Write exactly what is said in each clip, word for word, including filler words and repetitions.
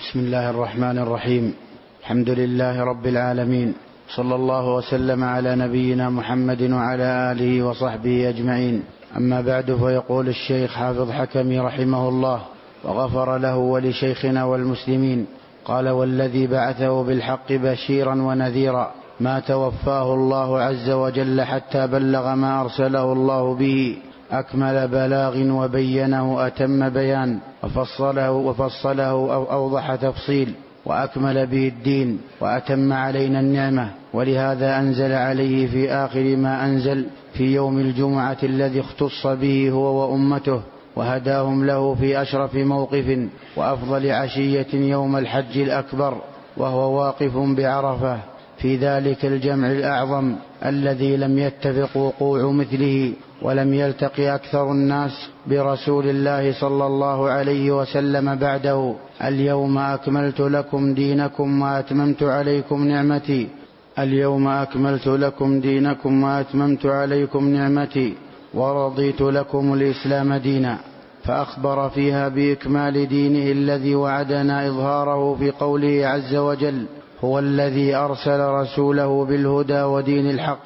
بسم الله الرحمن الرحيم. الحمد لله رب العالمين، صلى الله وسلم على نبينا محمد وعلى آله وصحبه أجمعين. أما بعد، فيقول الشيخ حافظ حكمي رحمه الله وغفر له ولشيخنا والمسلمين، قال: والذي بعثه بالحق بشيرا ونذيرا ما توفاه الله عز وجل حتى بلغ ما أرسله الله به أكمل بلاغ وبينه أتم بيان وفصله, وفصله أو أوضح تفصيل وأكمل به الدين وأتم علينا النعمة. ولهذا أنزل عليه في آخر ما أنزل في يوم الجمعة الذي اختص به هو وأمته، وهداهم له في أشرف موقف وأفضل عشية يوم الحج الأكبر، وهو واقف بعرفة في ذلك الجمع الأعظم الذي لم يتفق وقوع مثله، ولم يلتقي أكثر الناس برسول الله صلى الله عليه وسلم بعده. اليوم أكملت لكم دينكم وأتممت عليكم نعمتي اليوم أكملت لكم دينكم وأتممت عليكم نعمتي ورضيت لكم الإسلام دينا. فأخبر فيها بإكمال دينه الذي وعدنا إظهاره في قوله عز وجل: هو الذي أرسل رسوله بالهدى ودين الحق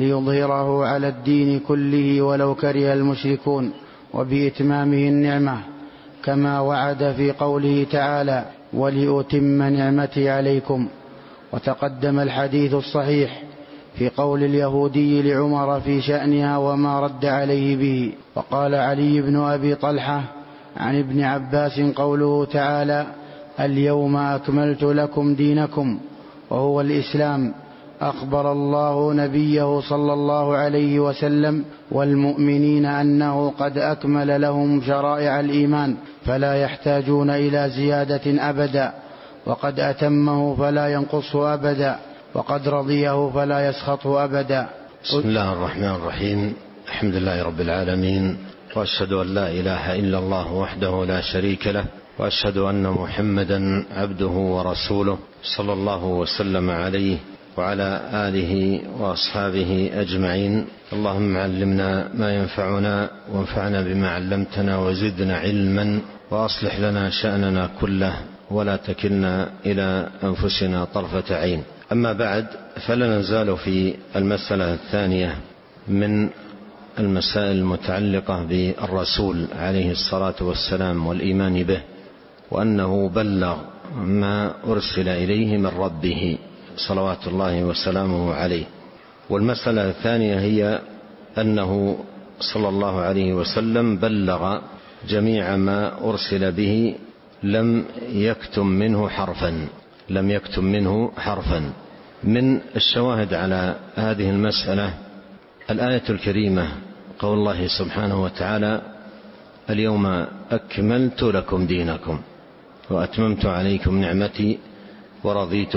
ليظهره على الدين كله ولو كره المشركون، وبإتمامه النعمة، كما وعد في قوله تعالى: ولأتم نعمتي عليكم. وتقدم الحديث الصحيح في قول اليهودي لعمر في شأنها وما رد عليه به. وقال علي بن أبي طلحة عن ابن عباس قوله تعالى: اليوم أكملت لكم دينكم، وهو الإسلام، أخبر الله نبيه صلى الله عليه وسلم والمؤمنين أنه قد أكمل لهم شرائع الإيمان فلا يحتاجون إلى زيادة أبدا، وقد أتمه فلا ينقصه أبدا، وقد رضيه فلا يسخطه أبدا. بسم الله الرحمن الرحيم. الحمد لله رب العالمين، وأشهد أن لا إله إلا الله وحده لا شريك له، وأشهد أن محمدا عبده ورسوله، صلى الله وسلم عليه وعلى آله وأصحابه أجمعين. اللهم علمنا ما ينفعنا وانفعنا بما علمتنا وزدنا علما، وأصلح لنا شأننا كله ولا تكلنا إلى أنفسنا طرفة عين. أما بعد، فلا نزال في المسألة الثانية من المسائل المتعلقة بالرسول عليه الصلاة والسلام والإيمان به، وأنه بلغ ما أرسل إليه من ربه صلوات الله وسلامه عليه. والمسألة الثانية هي أنه صلى الله عليه وسلم بلغ جميع ما أرسل به، لم يكتم منه حرفا لم يكتم منه حرفا. من الشواهد على هذه المسألة الآية الكريمة، قول الله سبحانه وتعالى: اليوم أكملت لكم دينكم وأتممت عليكم نعمتي ورضيت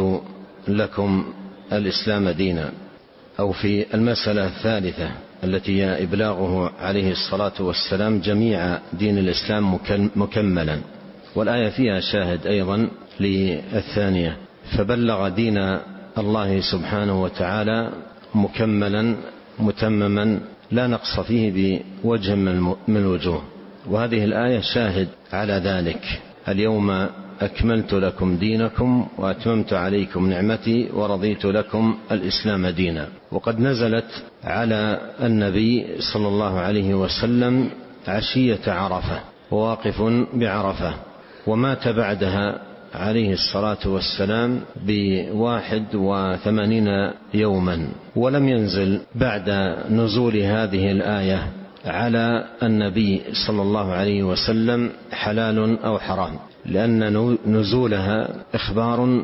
لكم الإسلام دينا. أو في المسألة الثالثة التي هي إبلاغه عليه الصلاة والسلام جميع دين الإسلام مكملا، والآية فيها شاهد أيضا للثانية، فبلغ دين الله سبحانه وتعالى مكملا متمما لا نقص فيه بوجه من الوجوه. وهذه الآية شاهد على ذلك: اليوم أكملت لكم دينكم وأتممت عليكم نعمتي ورضيت لكم الإسلام دينا. وقد نزلت على النبي صلى الله عليه وسلم عشية عرفة، وواقف بعرفة، ومات بعدها عليه الصلاة والسلام بواحد وثمانين يوما، ولم ينزل بعد نزول هذه الآية على النبي صلى الله عليه وسلم حلال أو حرام، لأن نزولها إخبار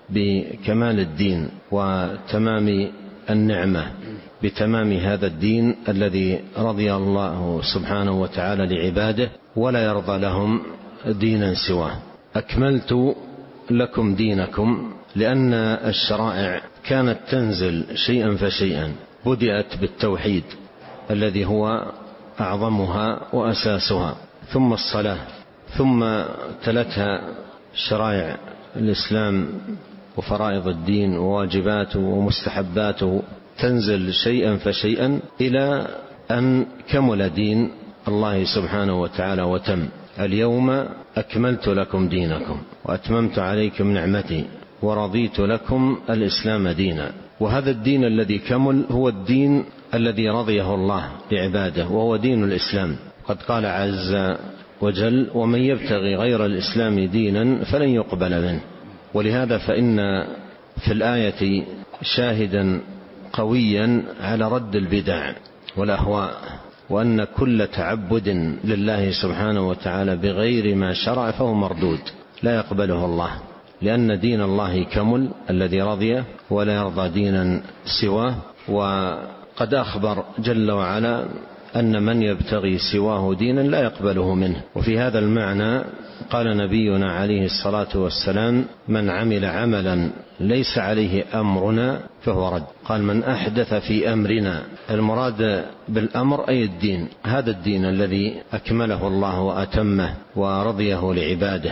بكمال الدين وتمام النعمة، بتمام هذا الدين الذي رضي الله سبحانه وتعالى لعباده ولا يرضى لهم دينا سواه. أكملت لكم دينكم، لأن الشرائع كانت تنزل شيئا فشيئا، بدأت بالتوحيد الذي هو أعظمها وأساسها، ثم الصلاة، ثم تلتها شرائع الإسلام وفرائض الدين وواجباته ومستحباته، تنزل شيئا فشيئا إلى أن كمل دين الله سبحانه وتعالى وتم. اليوم أكملت لكم دينكم وأتممت عليكم نعمتي ورضيت لكم الإسلام دينا. وهذا الدين الذي كمل هو الدين الذي رضيه الله لعباده، وهو دين الإسلام. قد قال عز وجل: ومن يبتغي غير الإسلام دينا فلن يقبل منه. ولهذا فإن في الآية شاهدا قويا على رد البدع والأهواء، وأن كل تعبد لله سبحانه وتعالى بغير ما شرع فهو مردود لا يقبله الله، لأن دين الله كمل الذي رضيه ولا يرضى دينا سواه. وقد أخبر جل وعلا أن من يبتغي سواه دينا لا يقبله منه. وفي هذا المعنى قال نبينا عليه الصلاة والسلام: من عمل عملا ليس عليه أمرنا فهو رد. قال: من أحدث في أمرنا، المراد بالأمر أي الدين، هذا الدين الذي أكمله الله وأتمه ورضيه لعباده.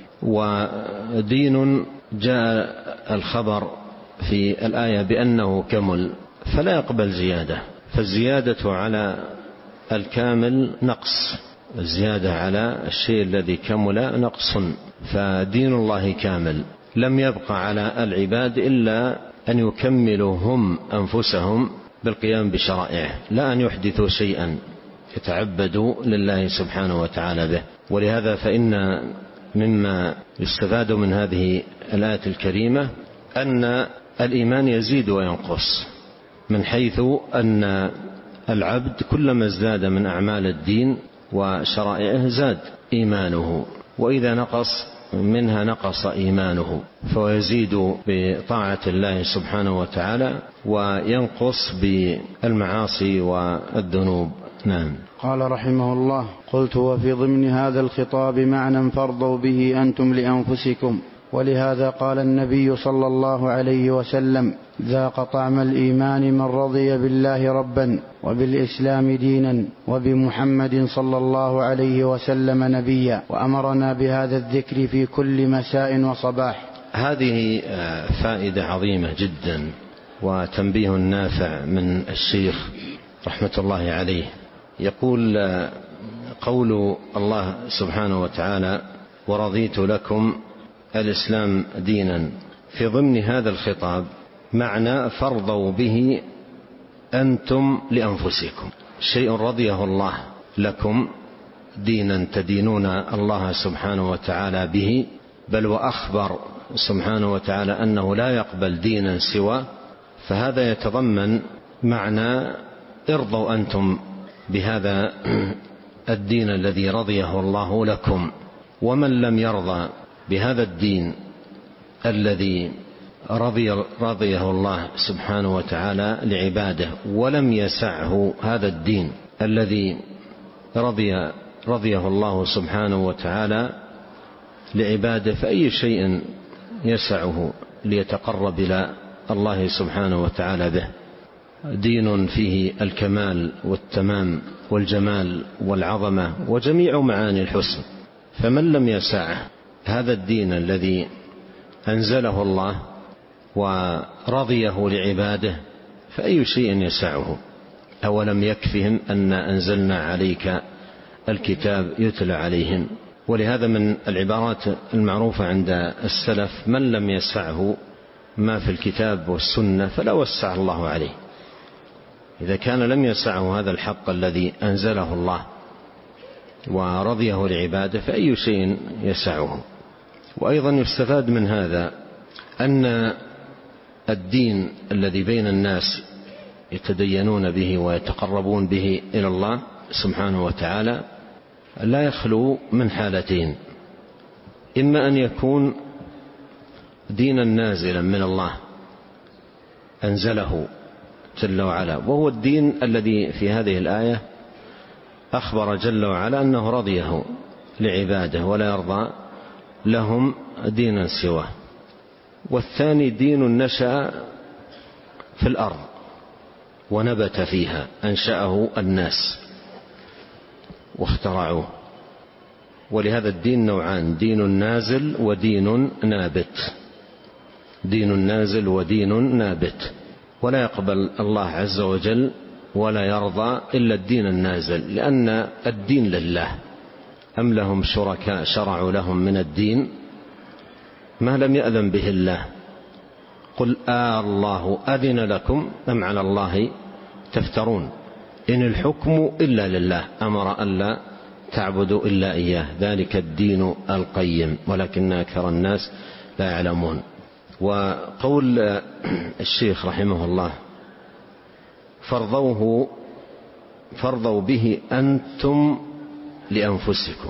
ودين جاء الخبر في الآية بأنه كمل فلا يقبل زيادة، فالزيادة على الكامل نقص، الزيادة على الشيء الذي كمل نقص. فدين الله كامل، لم يبقى على العباد إلا أن يكملوا هم أنفسهم بالقيام بشرائعه، لا أن يحدثوا شيئا يتعبدوا لله سبحانه وتعالى به. ولهذا فإن مما يستفاد من هذه الآية الكريمة أن الإيمان يزيد وينقص، من حيث أن العبد كلما ازداد من أعمال الدين وشرائعه زاد إيمانه، وإذا نقص منها نقص إيمانه، فيزيد بطاعة الله سبحانه وتعالى وينقص بالمعاصي والذنوب. نعم. قال رحمه الله: قلت: وفي ضمن هذا الخطاب معنى فارضوا به أنتم لأنفسكم. ولهذا قال النبي صلى الله عليه وسلم: ذاق طعم الإيمان من رضي بالله ربا وبالإسلام دينا وبمحمد صلى الله عليه وسلم نبيا. وأمرنا بهذا الذكر في كل مساء وصباح. هذه فائدة عظيمة جدا وتنبيه نافع من الشيخ رحمة الله عليه. يقول: قول الله سبحانه وتعالى: ورضيت لكم الإسلام دينا، في ضمن هذا الخطاب معنى فارضوا به أنتم لأنفسكم، شيء رضيه الله لكم دينا تدينون الله سبحانه وتعالى به، بل وأخبر سبحانه وتعالى أنه لا يقبل دينا سوى، فهذا يتضمن معنى ارضوا أنتم بهذا الدين الذي رضيه الله لكم. ومن لم يرضى بهذا الدين الذي رضي رضيه الله سبحانه وتعالى لعباده، ولم يسعه هذا الدين الذي رضي رضيه الله سبحانه وتعالى لعباده، فأي شيء يسعه ليتقرب إلى الله سبحانه وتعالى به. دين فيه الكمال والتمام والجمال والعظمة وجميع معاني الحسن، فمن لم يسعه هذا الدين الذي أنزله الله ورضيه لعباده فأي شيء يسعه. أولم يكفهم أن أنزلنا عليك الكتاب يتلى عليهم. ولهذا من العبارات المعروفة عند السلف: من لم يسعه ما في الكتاب والسنة فلا وسع الله عليه. إذا كان لم يسعه هذا الحق الذي أنزله الله ورضيه لعباده فأي شيء يسعه. وأيضا يستفاد من هذا أن الدين الذي بين الناس يتدينون به ويتقربون به إلى الله سبحانه وتعالى لا يخلو من حالتين: إما أن يكون دينا نازلا من الله أنزله جل وعلا، وهو الدين الذي في هذه الآية أخبر جل وعلا أنه رضيه لعباده ولا يرضى لهم دينا سواه. والثاني دين نشأ في الأرض ونبت فيها، أنشأه الناس واخترعوه. ولهذا الدين نوعان: دين نازل ودين نابت. دين نازل ودين نابت، ولا يقبل الله عز وجل ولا يرضى إلا الدين النازل، لأن الدين لله أم لهم شركاء شرعوا لهم من الدين ما لم يأذن به الله قل آه الله أذن لكم أم على الله تفترون إن الحكم إلا لله أمر ألا تعبدوا إلا إياه ذلك الدين القيم ولكن أكثر الناس لا يعلمون. وقول الشيخ رحمه الله فرضوه فرضوا به أنتم لأنفسكم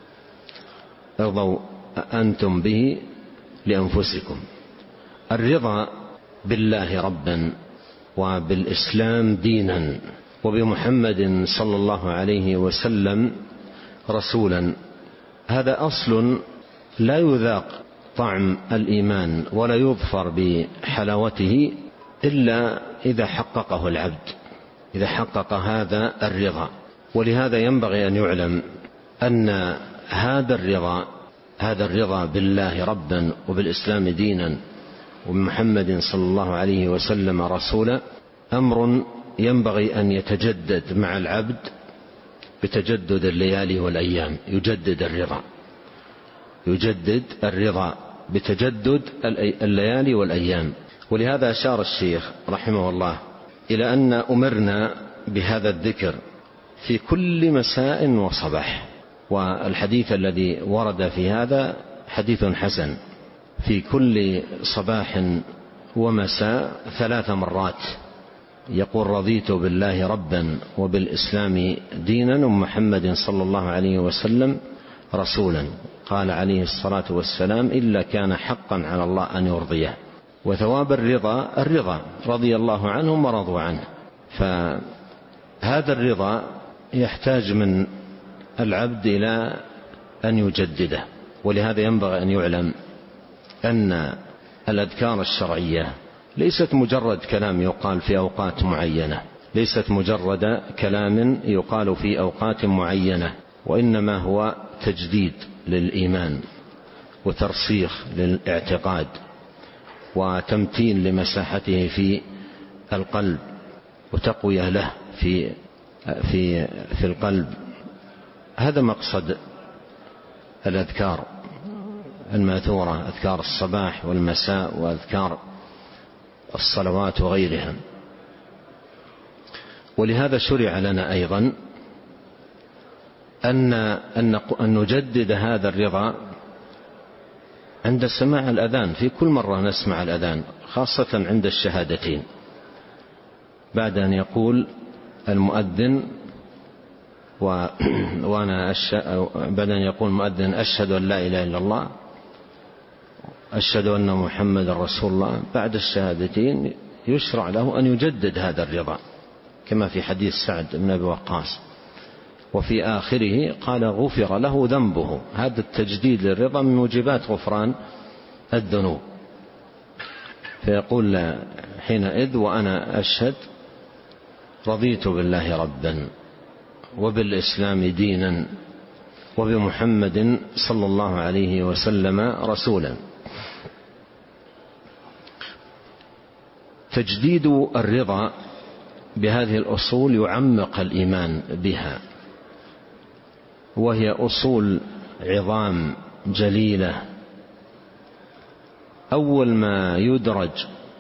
ارضوا أنتم به لأنفسكم. الرضا بالله ربا وبالإسلام دينا وبمحمد صلى الله عليه وسلم رسولا هذا أصل لا يذاق طعم الإيمان ولا يظفر بحلاوته إلا إذا حققه العبد إذا حقق هذا الرضا. ولهذا ينبغي أن يعلم أن هذا الرضا هذا الرضا بالله ربا وبالإسلام دينا وبمحمد صلى الله عليه وسلم رسولا أمر ينبغي أن يتجدد مع العبد بتجدد الليالي والأيام. يجدد الرضا يجدد الرضا بتجدد الليالي والأيام. ولهذا أشار الشيخ رحمه الله إلى أن أمرنا بهذا الذكر في كل مساء وصباح. والحديث الذي ورد في هذا حديث حسن في كل صباح ومساء ثلاث مرات يقول رضيت بالله ربا وبالإسلام دينا ومحمد صلى الله عليه وسلم رسولا. قال عليه الصلاة والسلام إلا كان حقا على الله أن يرضيه. وثواب الرضا الرضا رضي الله عنهم ورضوا عنه. فهذا الرضا يحتاج من العبد إلى أن يجدده. ولهذا ينبغي أن يعلم أن الأذكار الشرعية ليست مجرد كلام يقال في أوقات معينة ليست مجرد كلام يقال في أوقات معينة وإنما هو تجديد للإيمان وترسيخ للاعتقاد وتمتين لمساحته في القلب وتقوية له في في في القلب. هذا مقصد الأذكار الماثورة أذكار الصباح والمساء وأذكار الصلوات وغيرها. ولهذا شرع لنا أيضا أن أن نجدد هذا الرضا عند سماع الأذان. في كل مرة نسمع الأذان خاصة عند الشهادتين بعد أن يقول المؤذن و... وأنا أش... بعد أن يقول المؤذن أشهد أن لا إله إلا الله أشهد أن محمد رسول الله بعد الشهادتين يشرع له أن يجدد هذا الرضا كما في حديث سعد بن أبي وقاص. وفي آخره قال غفر له ذنبه. هذا التجديد للرضا من موجبات غفران الذنوب. فيقول حينئذ وأنا أشهد رضيت بالله ربا وبالإسلام دينا وبمحمد صلى الله عليه وسلم رسولا. تجديد الرضا بهذه الأصول يعمق الإيمان بها وهي أصول عظام جليلة. أول ما يدرج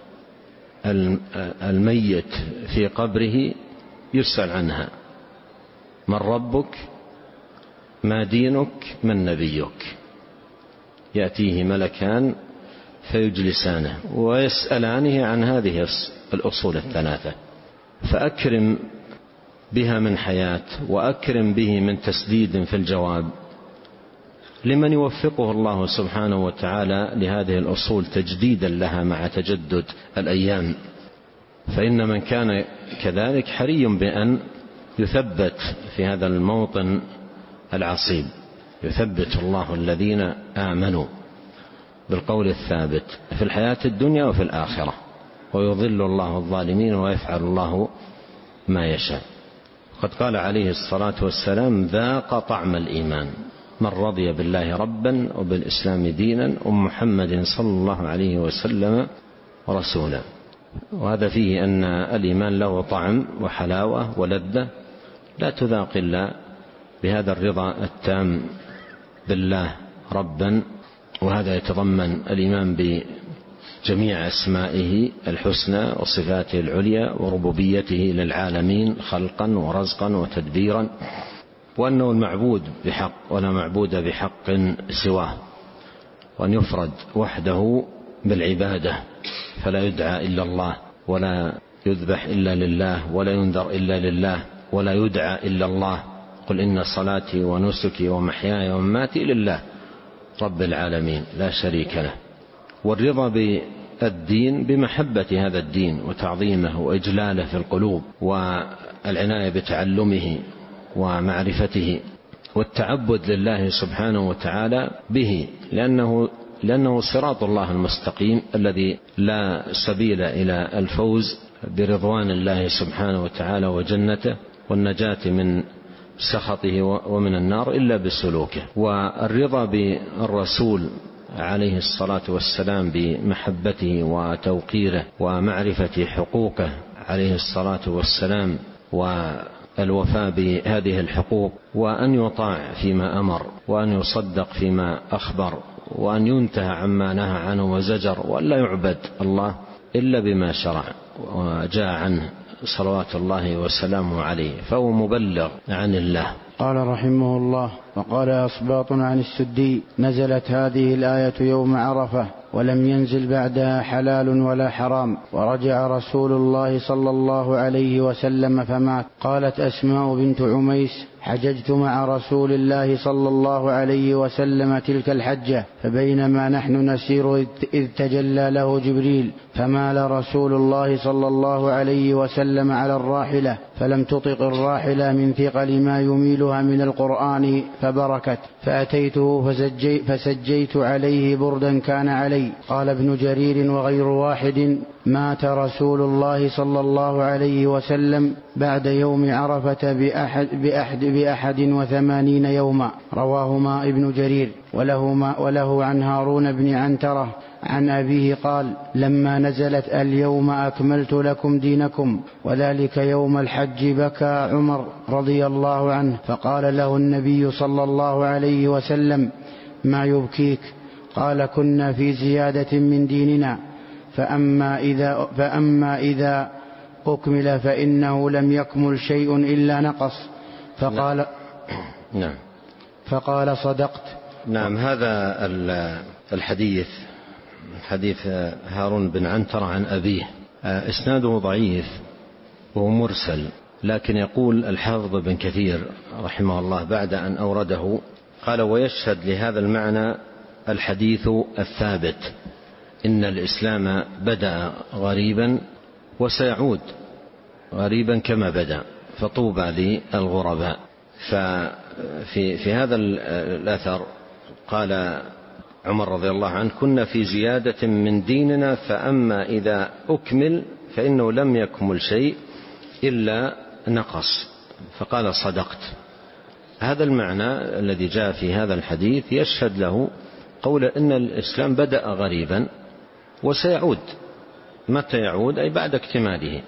الميت في قبره يسأل عنها من ربك ما دينك من نبيك. يأتيه ملكان فيجلسانه ويسألانه عن هذه الأصول الثلاثة فأكرم بها من حياة وأكرم به من تسديد في الجواب لمن يوفقه الله سبحانه وتعالى لهذه الأصول تجديدا لها مع تجدد الأيام. فإن من كان كذلك حري بأن يثبت في هذا الموطن العصيب. يثبت الله الذين آمنوا بالقول الثابت في الحياة الدنيا وفي الآخرة ويضل الله الظالمين ويفعل الله ما يشاء. قد قال عليه الصلاة والسلام ذاق طعم الإيمان من رضي بالله ربا وبالإسلام دينا ومحمد صلى الله عليه وسلم رسولا. وهذا فيه أن الإيمان له طعم وحلاوة ولذة لا تذاق إلا بهذا الرضا التام بالله ربا، وهذا يتضمن الإيمان بجميع أسمائه الحسنى وصفاته العليا وربوبيته للعالمين خلقا ورزقا وتدبيرا، وأنه المعبود بحق ولا معبود بحق سواه، وأن يفرد وحده بالعبادة فلا يدعى إلا الله، ولا يذبح إلا لله، ولا ينذر إلا لله، ولا يدعى إلا الله. قل إن صلاتي ونسكي ومحياي ومماتي لله رب العالمين لا شريك له. والرضا بالدين بمحبة هذا الدين وتعظيمه وإجلاله في القلوب، والعناية بتعلمه ومعرفته، والتعبد لله سبحانه وتعالى به، لأنه لأنه صراط الله المستقيم الذي لا سبيل إلى الفوز برضوان الله سبحانه وتعالى وجنته والنجاة من سخطه ومن النار إلا بسلوكه. والرضا بالرسول عليه الصلاة والسلام بمحبته وتوقيره ومعرفة حقوقه عليه الصلاة والسلام، والوفاء بهذه الحقوق، وأن يطاع فيما أمر، وأن يصدق فيما أخبر، وأن ينتهى عما نهى عنه وزجر، وأن لا يعبد الله إلا بما شرع وجاء عنه صلوات الله وسلامه عليه، فهو مبلغ عن الله. قال رحمه الله: وقال أصباط عن السدي: نزلت هذه الآية يوم عرفة ولم ينزل بعدها حلال ولا حرام، ورجع رسول الله صلى الله عليه وسلم فمات. قالت أسماء بنت عميس: حججت مع رسول الله صلى الله عليه وسلم تلك الحجة، فبينما نحن نسير إذ تجلى له جبريل، فمال رسول الله صلى الله عليه وسلم على الراحلة، فلم تطق الراحلة من ثقل ما يميلها من القرآن فبركت، فأتيته فسجي فسجيت عليه بردا كان علي. قال ابن جرير وغير واحد: مات رسول الله صلى الله عليه وسلم بعد يوم عرفة بأحد, بأحد, بأحد وثمانين يوما. رواهما ابن جرير. وله, ما وله عن هارون بن عنترة عن أبيه قال: لما نزلت اليوم أكملت لكم دينكم وذلك يوم الحج بكى عمر رضي الله عنه، فقال له النبي صلى الله عليه وسلم: ما يبكيك؟ قال: كنا في زيادة من ديننا، فأما إذا, فأما إذا أكمل فإنه لم يكمل شيء إلا نقص. فقال نعم فقال: صدقت. نعم. هذا الحديث حديث هارون بن عنترة عن أبيه إسناده ضعيف وهو مرسل، لكن يقول الحافظ بن كثير رحمه الله بعد أن أورده قال: ويشهد لهذا المعنى الحديث الثابت: إن الإسلام بدأ غريبا وسيعود غريبا كما بدأ، فطوبى للغرباء. ففي في هذا الأثر قال عمر رضي الله عنه: كنا في زيادة من ديننا، فأما إذا أكمل فإنه لم يكمل شيء إلا نقص. فقال: صدقت. هذا المعنى الذي جاء في هذا الحديث يشهد له قول إن الإسلام بدأ غريبا وسيعود. متى يعود؟ أي بعد اكتماله،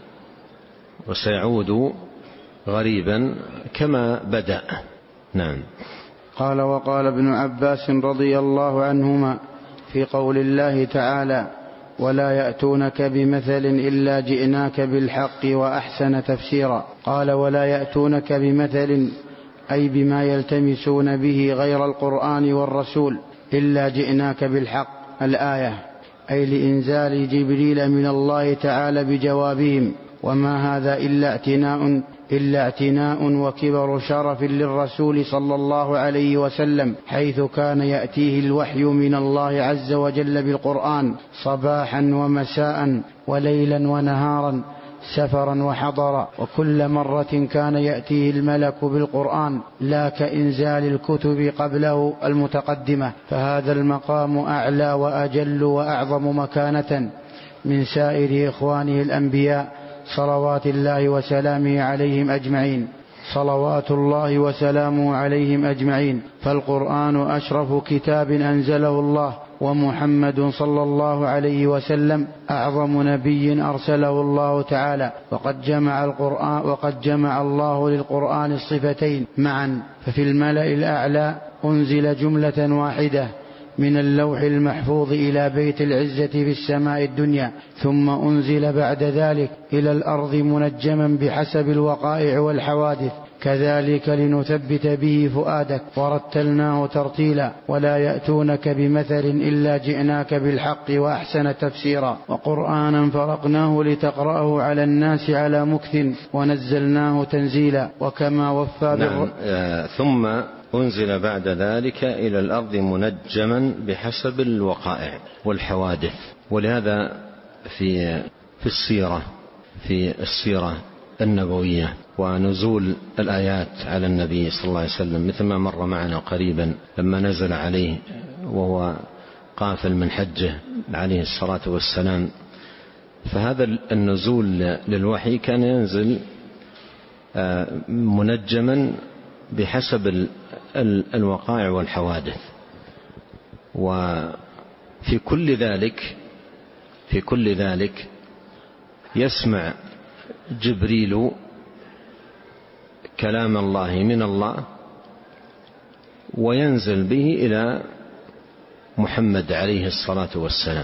وسيعود غريبا كما بدأ. نعم. قال: وقال ابن عباس رضي الله عنهما في قول الله تعالى: ولا يأتونك بمثل إلا جئناك بالحق وأحسن تفسيرا. قال: ولا يأتونك بمثل أي بما يلتمسون به غير القرآن والرسول إلا جئناك بالحق. الآية أي لإنزال جبريل من الله تعالى بجوابهم، وما هذا إلا اعتناء إلا اعتناء وكبر شرف للرسول صلى الله عليه وسلم، حيث كان يأتيه الوحي من الله عز وجل بالقرآن صباحا ومساء وليلا ونهارا سفرا وحضرا، وكل مرة كان يأتيه الملك بالقرآن لا كإنزال الكتب قبله المتقدمة، فهذا المقام أعلى وأجل وأعظم مكانة من سائر إخوانه الأنبياء صلوات الله وسلامه عليهم أجمعين. صلوات الله وسلامه عليهم أجمعين. فالقرآن أشرف كتاب أنزله الله، ومحمد صلى الله عليه وسلم أعظم نبي أرسله الله تعالى. وقد جمع القرآن وقد جمع الله للقرآن الصفتين معا، ففي الملأ الأعلى أنزل جملة واحدة من اللوح المحفوظ إلى بيت العزة في السماء الدنيا، ثم أنزل بعد ذلك إلى الأرض منجما بحسب الوقائع والحوادث، كذلك لنثبت به فؤادك ورتلناه ترتيلا. ولا يأتونك بمثل إلا جئناك بالحق وأحسن تفسيرا، وقرآنا فرقناه لتقرأه على الناس على مكث ونزلناه تنزيلا. وكما وفى نعم. آه ثم أنزل بعد ذلك إلى الأرض منجما بحسب الوقائع والحوادث. ولهذا في في السيرة في السيرة النبوية ونزول الآيات على النبي صلى الله عليه وسلم، مثل ما مر معنا قريبا لما نزل عليه وهو قافل من حجه عليه الصلاة والسلام، فهذا النزول للوحي كان ينزل منجما بحسب الوقائع والحوادث. وفي كل ذلك في كل ذلك يسمع جبريل كلام الله من الله وينزل به إلى محمد عليه الصلاة والسلام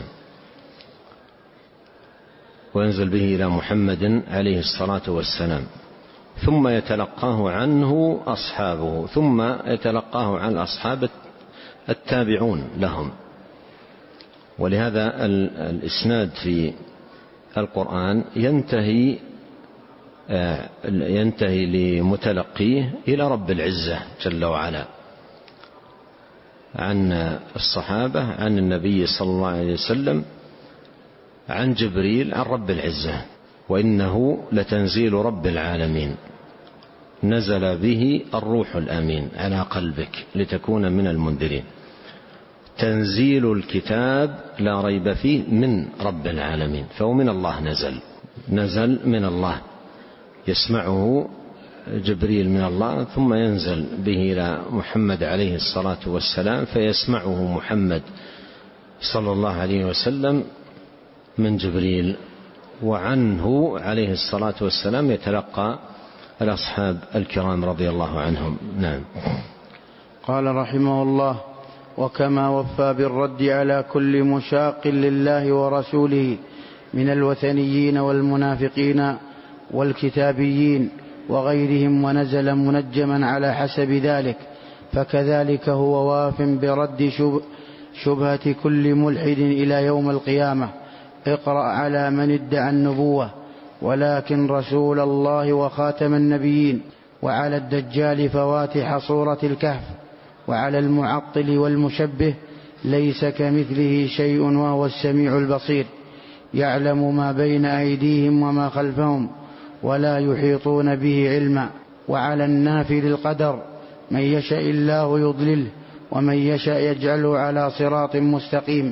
وينزل به إلى محمد عليه الصلاة والسلام ثم يتلقاه عنه أصحابه، ثم يتلقاه عن أصحاب التابعون لهم. ولهذا الإسناد في القرآن ينتهي ينتهي لمتلقيه إلى رب العزة جل وعلا، عن الصحابة عن النبي صلى الله عليه وسلم عن جبريل عن رب العزة. وإنه لتنزيل رب العالمين نزل به الروح الأمين على قلبك لتكون من المنذرين. تنزيل الكتاب لا ريب فيه من رب العالمين، فهو من الله، نزل نزل من الله، يسمعه جبريل من الله ثم ينزل به إلى محمد عليه الصلاة والسلام فيسمعه محمد صلى الله عليه وسلم من جبريل، وعنه عليه الصلاة والسلام يتلقى الأصحاب الكرام رضي الله عنهم. نعم. قال رحمه الله: وكما وفى بالرد على كل مشاق لله ورسوله من الوثنيين والمنافقين والكتابيين وغيرهم، ونزل منجما على حسب ذلك، فكذلك هو واف برد شبهة كل ملحد إلى يوم القيامة. اقرأ على من ادعى النبوة ولكن رسول الله وخاتم النبيين، وعلى الدجال فواتح صورة الكهف، وعلى المعطل والمشبه ليس كمثله شيء وهو السميع البصير، يعلم ما بين أيديهم وما خلفهم ولا يحيطون به علما. وعلى النافي للقدر من يشاء الله يضلله ومن يشاء يجعله على صراط مستقيم.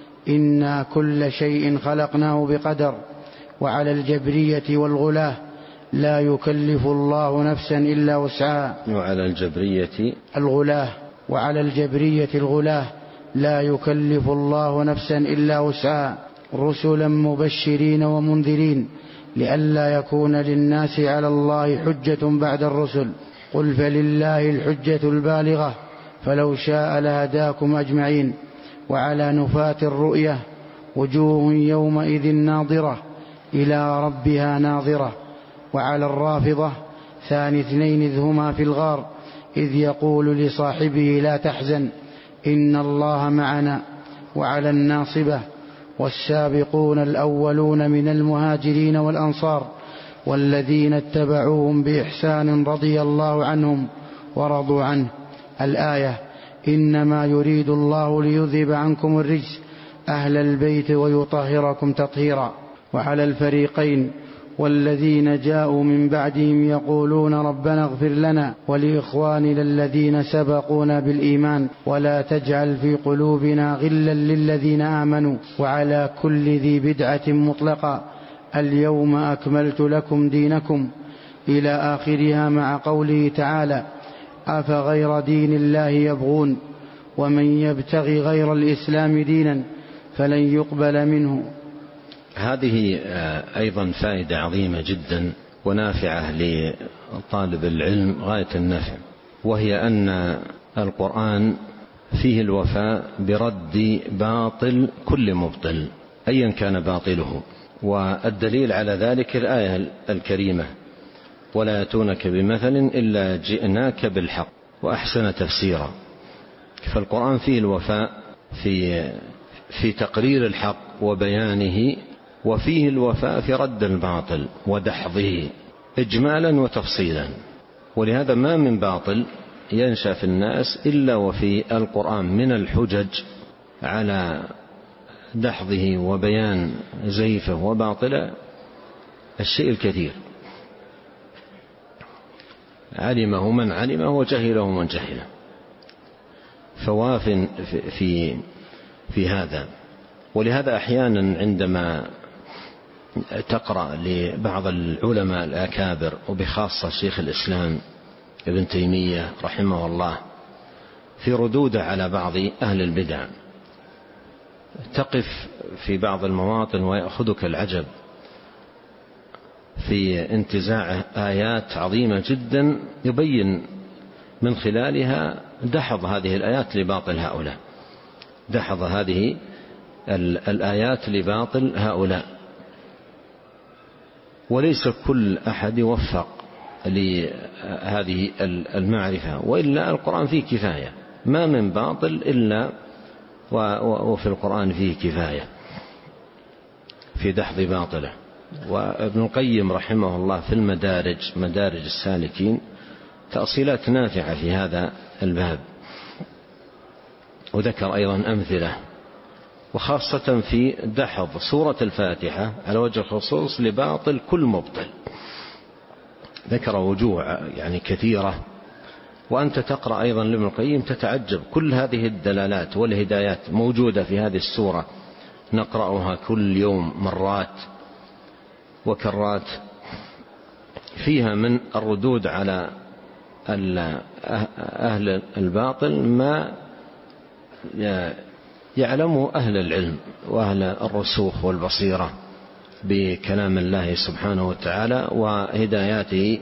إنا كل شيء خلقناه بقدر. وعلى الجبرية والغلاة لا يكلف الله نفسا إلا وسعها. وعلى الجبرية الغلاة وعلى الجبرية الغلاة لا يكلف الله نفسا إلا وسعها، رسلا مبشرين ومنذرين لئلا يكون للناس على الله حجة بعد الرسل. قل فلله الحجة البالغة فلو شاء لهداكم أجمعين. وعلى نفاة الرؤية وجوه يومئذ ناظرة إلى ربها ناظرة. وعلى الرافضة ثاني اثنين إذ هما في الغار إذ يقول لصاحبه لا تحزن إن الله معنا. وعلى الناصبة والسابقون الأولون من المهاجرين والأنصار والذين اتبعوهم بإحسان رضي الله عنهم ورضوا عنه. الآية: إنما يريد الله ليذهب عنكم الرجس أهل البيت ويطهركم تطهيرا. وعلى الفريقين والذين جاءوا من بعدهم يقولون ربنا اغفر لنا ولإخواننا الذين سبقونا بالإيمان ولا تجعل في قلوبنا غلا للذين آمنوا. وعلى كل ذي بدعة مطلقة: اليوم أكملت لكم دينكم. إلى آخرها، مع قوله تعالى: أفغير دين الله يبغون ومن يبتغي غير الإسلام دينا فلن يقبل منه. هذه أيضا فائدة عظيمة جدا ونافعة لطالب العلم غاية النفع، وهي أن القرآن فيه الوفاء برد باطل كل مبطل أيا كان باطله. والدليل على ذلك الآية الكريمة: ولا يأتونك بمثل إلا جئناك بالحق وأحسن تفسيرا. فالقرآن فيه الوفاء في في تقرير الحق وبيانه، وفيه الوفاء في رد الباطل ودحضه إجمالا وتفصيلا. ولهذا ما من باطل ينشأ في الناس إلا وفي القرآن من الحجج على دحضه وبيان زيفه وباطله الشيء الكثير، علمه من علمه وجهله من جهله، فواف في في هذا. ولهذا أحيانا عندما تقرأ لبعض العلماء الأكابر وبخاصة شيخ الإسلام ابن تيمية رحمه الله في ردوده على بعض أهل البدع، تقف في بعض المواطن ويأخذك العجب في انتزاع آيات عظيمة جدا يبين من خلالها دحض هذه الآيات لباطل هؤلاء، دحض هذه الآيات لباطل هؤلاء. وليس كل أحد يوفق لهذه المعرفة، وإلا القرآن فيه كفاية، ما من باطل إلا وفي القرآن فيه كفاية في دحض باطله. وابن القيم رحمه الله في المدارج مدارج السالكين تأصيلات نافعة في هذا الباب، وذكر أيضا أمثلة، وخاصة في دحض سورة الفاتحة على وجه الخصوص لباطل كل مبطل، ذكر وجوه يعني كثيرة. وأنت تقرأ أيضا لابن القيم تتعجب، كل هذه الدلالات والهدايات موجودة في هذه السورة، نقرأها كل يوم مرات وكرات، فيها من الردود على أهل الباطل ما يعلمه أهل العلم وأهل الرسوخ والبصيرة بكلام الله سبحانه وتعالى وهداياته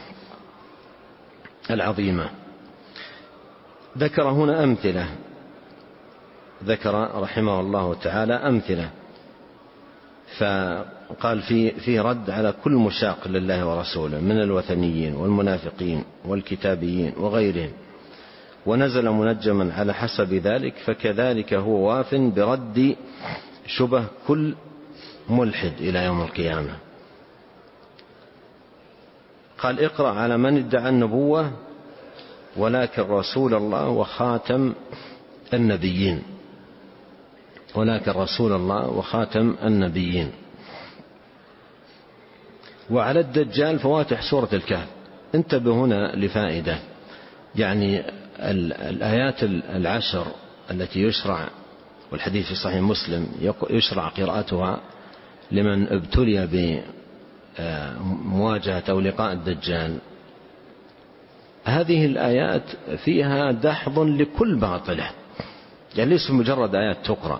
العظيمة. ذكر هنا أمثلة، ذكر رحمه الله تعالى أمثلة، فقال في في رد على كل مشاق لله ورسوله من الوثنيين والمنافقين والكتابيين وغيرهم، ونزل منجما على حسب ذلك، فكذلك هو واف برد شبه كل ملحد إلى يوم القيامة. قال: اقرأ على من ادعى النبوة ولكن رسول الله وخاتم النبيين، ولكن رسول الله وخاتم النبيين. وعلى الدجال فواتح سورة الكهف. انتبه هنا لفائدة، يعني الآيات العشر التي يشرع، والحديث في صحيح مسلم يشرع قراءتها لمن ابتلي بمواجهة أو لقاء الدجال، هذه الآيات فيها دحض لكل باطله، يعني ليست مجرد آيات تقرأ،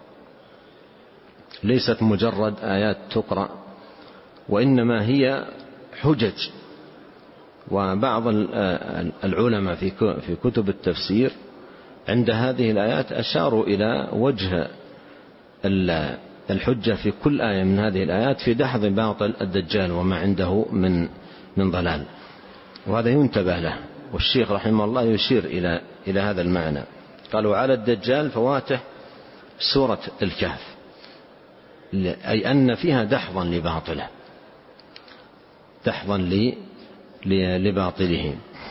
ليست مجرد آيات تقرأ، وإنما هي حجج. وبعض العلماء في كتب التفسير عند هذه الآيات أشاروا إلى وجه الحجة في كل آية من هذه الآيات في دحض باطل الدجال وما عنده من من ضلال، وهذا ينتبه له. والشيخ رحمه الله يشير إلى إلى هذا المعنى، قالوا: على الدجال فواتح سورة الكهف، أي أن فيها دحضا لباطله، دحضا لباطله.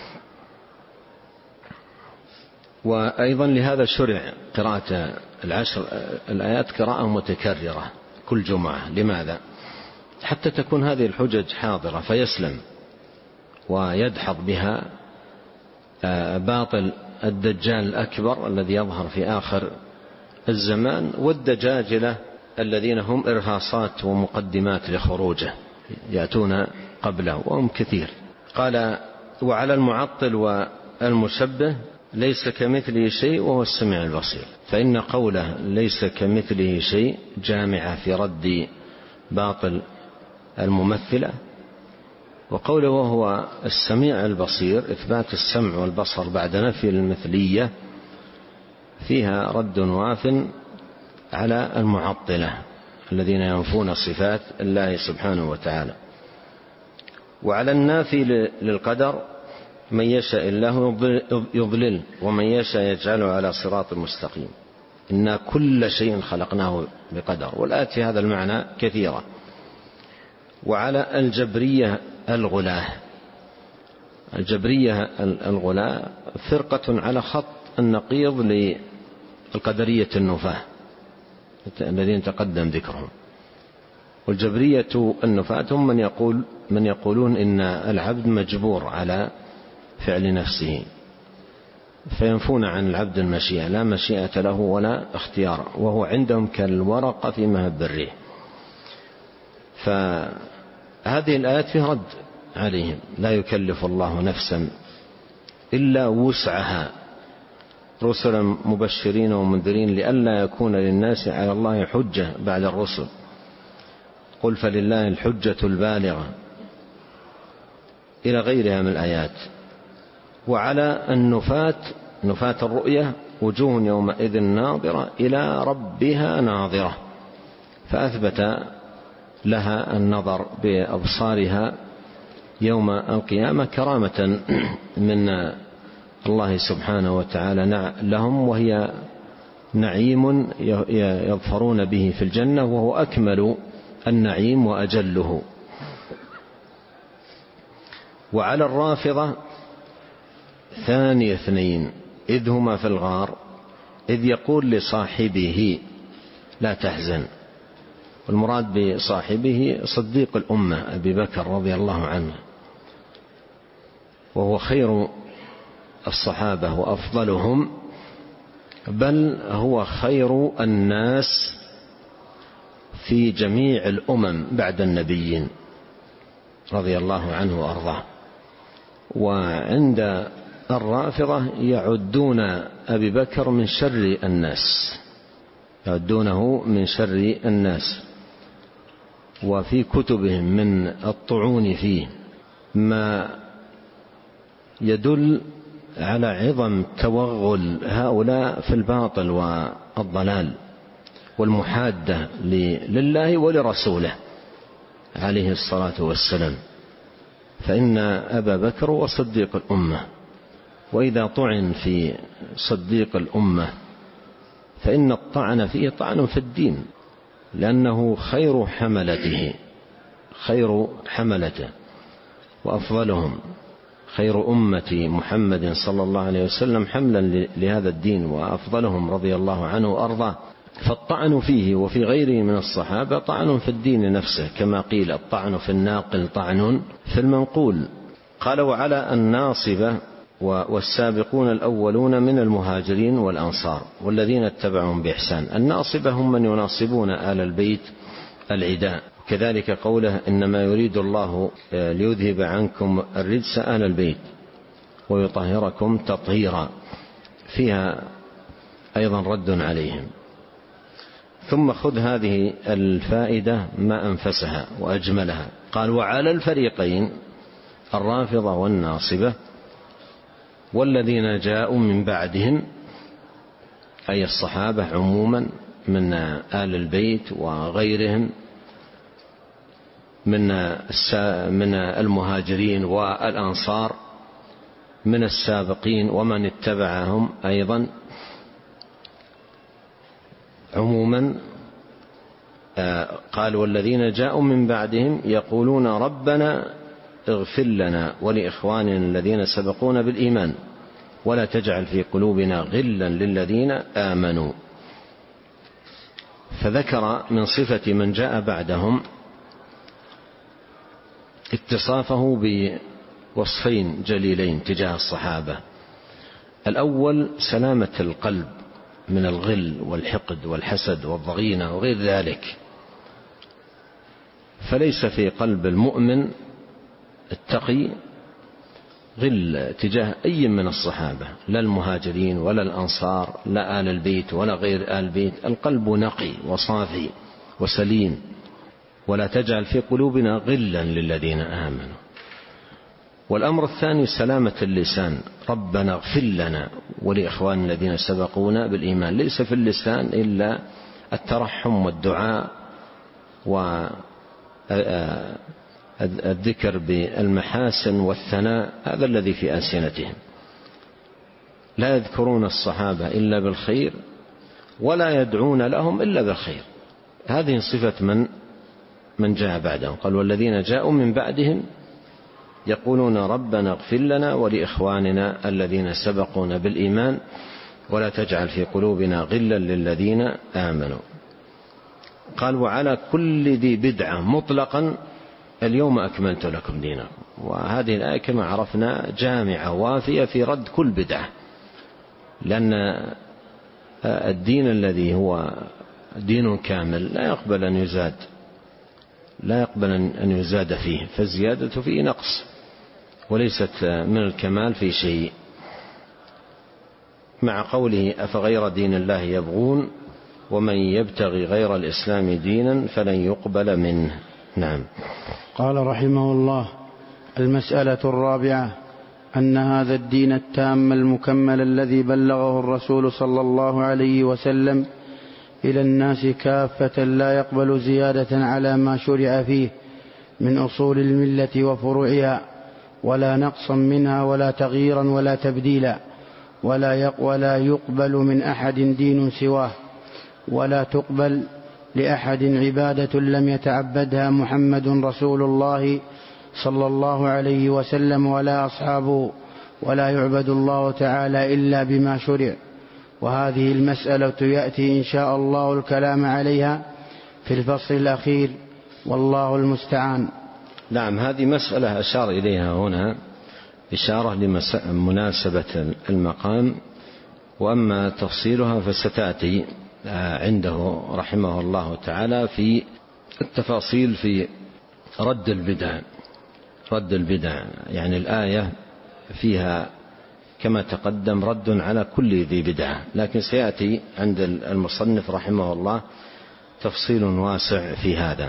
وأيضا لهذا شرع قراءة العشر الآيات قراءة متكررة كل جمعة. لماذا؟ حتى تكون هذه الحجج حاضرة فيسلم ويدحض بها باطل الدجال الأكبر الذي يظهر في آخر الزمان، والدجاجلة الذين هم إرهاصات ومقدمات لخروجه، يأتون قبله وهم كثير. قال وعلى المعطل والمشبه ليس كمثله شيء وهو السميع البصير، فإن قوله ليس كمثله شيء جامعة في رد باطل الممثلة، وقوله وهو السميع البصير إثبات السمع والبصر بعد نفي المثلية فيها رد واف على المعطلة الذين ينفون صفات الله سبحانه وتعالى. وعلى النافي للقدر من يشاء الله يضلل ومن يشاء يجعله على صراط مستقيم، إن كل شيء خلقناه بقدر، والآيات في هذا المعنى كثيرة. وعلى الجبرية الغلاة، الجبرية الغلاة فرقة على خط النقيض للقدرية النفاة الذين تقدم ذكرهم. والجبرية النفاة هم من يقول من يقولون إن العبد مجبور على فعل نفسه، فينفون عن العبد المشيئة، لا مشيئة له ولا اختيار، وهو عندهم كالورقة في مهب الريح. فهذه الآيات فيها رد عليهم، لا يكلف الله نفسا إلا وسعها، رسلا مبشرين ومنذرين لئلا يكون للناس على الله حجة بعد الرسل، قل فلله الحجة البالغة، إلى غيرها من الآيات. وعلى النفاة نفاة الرؤية وجوه يومئذ ناظرة إلى ربها ناظرة، فأثبت لها النظر بأبصارها يوم القيامة كرامة من الله سبحانه وتعالى لهم، وهي نعيم يظفرون به في الجنة، وهو أكمل النعيم وأجله. وعلى الرافضة ثاني اثنين إذ هما في الغار إذ يقول لصاحبه لا تحزن، والمراد بصاحبه صديق الأمة أبي بكر رضي الله عنه، وهو خير الصحابة وأفضلهم، بل هو خير الناس في جميع الأمم بعد النبيين رضي الله عنه وأرضاه. وعند الرافضة يعدون أبي بكر من شر الناس، يعدونه من شر الناس، وفي كتبهم من الطعون فيه ما يدل على عظم توغل هؤلاء في الباطل والضلال والمحادة لله ولرسوله عليه الصلاة والسلام. فإن أبا بكر وصديق الأمة، وإذا طعن في صديق الأمة فإن الطعن فيه طعن في الدين، لأنه خير حملته خير حملته وأفضلهم، خير أمة محمد صلى الله عليه وسلم حملا لهذا الدين، وأفضلهم رضي الله عنه وأرضاه. فالطعن فيه وفي غيره من الصحابة طعن في الدين نفسه، كما قيل الطعن في الناقل طعن في المنقول. قال وعلى الناصبة والسابقون الأولون من المهاجرين والأنصار والذين اتبعهم بإحسان. الناصبة هم من يناصبون آل البيت العداء، كذلك قوله إنما يريد الله ليذهب عنكم الرجس آل البيت ويطهركم تطهيرا، فيها أيضا رد عليهم. ثم خذ هذه الفائدة ما أنفسها وأجملها. قال وعلى الفريقين الرافضة والناصبة والذين جاءوا من بعدهم، أي الصحابة عموما من آل البيت وغيرهم من من المهاجرين والأنصار من السابقين ومن اتبعهم أيضا عموما. قال والذين جاءوا من بعدهم يقولون ربنا اغفر لنا ولإخواننا الذين سبقونا بالإيمان ولا تجعل في قلوبنا غلا للذين آمنوا. فذكر من صفة من جاء بعدهم اتصافه بوصفين جليلين تجاه الصحابة. الأول سلامة القلب من الغل والحقد والحسد والضغينة وغير ذلك، فليس في قلب المؤمن التقي غل تجاه أي من الصحابة، لا المهاجرين ولا الأنصار، لا آل البيت ولا غير آل البيت. القلب نقي وصافي وسليم، ولا تجعل في قلوبنا غلا للذين آمنوا. والأمر الثاني سلامة اللسان، ربنا اغفر لنا ولإخواننا الذين سبقونا بالإيمان. ليس في اللسان إلا الترحم والدعاء والذكر بالمحاسن والثناء، هذا الذي في ألسنتهم. لا يذكرون الصحابة إلا بالخير ولا يدعون لهم إلا بالخير. هذه صفة من من جاء بعدهم. قال والذين جاءوا من بعدهم يقولون ربنا اغفر لنا ولإخواننا الذين سبقونا بالإيمان ولا تجعل في قلوبنا غلا للذين آمنوا. قال وعلى كل ذي بدعة مطلقا اليوم أكملت لكم دينكم. وهذه الآية كما عرفنا جامعة وافية في رد كل بدعة، لأن الدين الذي هو دين كامل لا يقبل أن يزاد لا يقبل أن يزاد فيه، فالزيادة فيه نقص وليست من الكمال في شيء. مع قوله أفغير دين الله يبغون ومن يبتغي غير الإسلام دينا فلن يقبل منه. نعم. قال رحمه الله: المسألة الرابعة أن هذا الدين التام المكمل الذي بلغه الرسول صلى الله عليه وسلم إلى الناس كافة لا يقبل زيادة على ما شرع فيه من أصول الملة وفروعها، ولا نقصا منها ولا تغييرا ولا تبديلا، ولا يقبل من أحد دين سواه، ولا تقبل لأحد عبادة لم يتعبدها محمد رسول الله صلى الله عليه وسلم ولا أصحابه، ولا يعبد الله تعالى إلا بما شرع. وهذه المسألة يأتي إن شاء الله الكلام عليها في الفصل الأخير، والله المستعان. نعم، هذه مسألة أشار إليها هنا إشارة لمناسبة المقام، وأما تفصيلها فستأتي عنده رحمه الله تعالى في التفاصيل في رد البدع. رد البدع يعني الآية فيها كما تقدم رد على كل ذي بدعة، لكن سيأتي عند المصنف رحمه الله تفصيل واسع في هذا.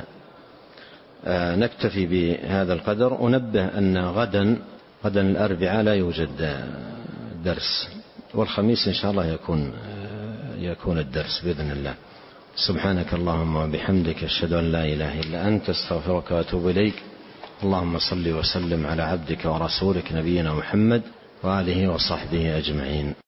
نكتفي بهذا القدر. أنبه أن غدا غدا الأربعاء لا يوجد درس، والخميس إن شاء الله يكون يكون الدرس بإذن الله. سبحانك اللهم وبحمدك أشهد أن لا إله إلا أنت أستغفرك وأتوب إليك. اللهم صل وسلم على عبدك ورسولك نبينا محمد وآله وصحبه أجمعين.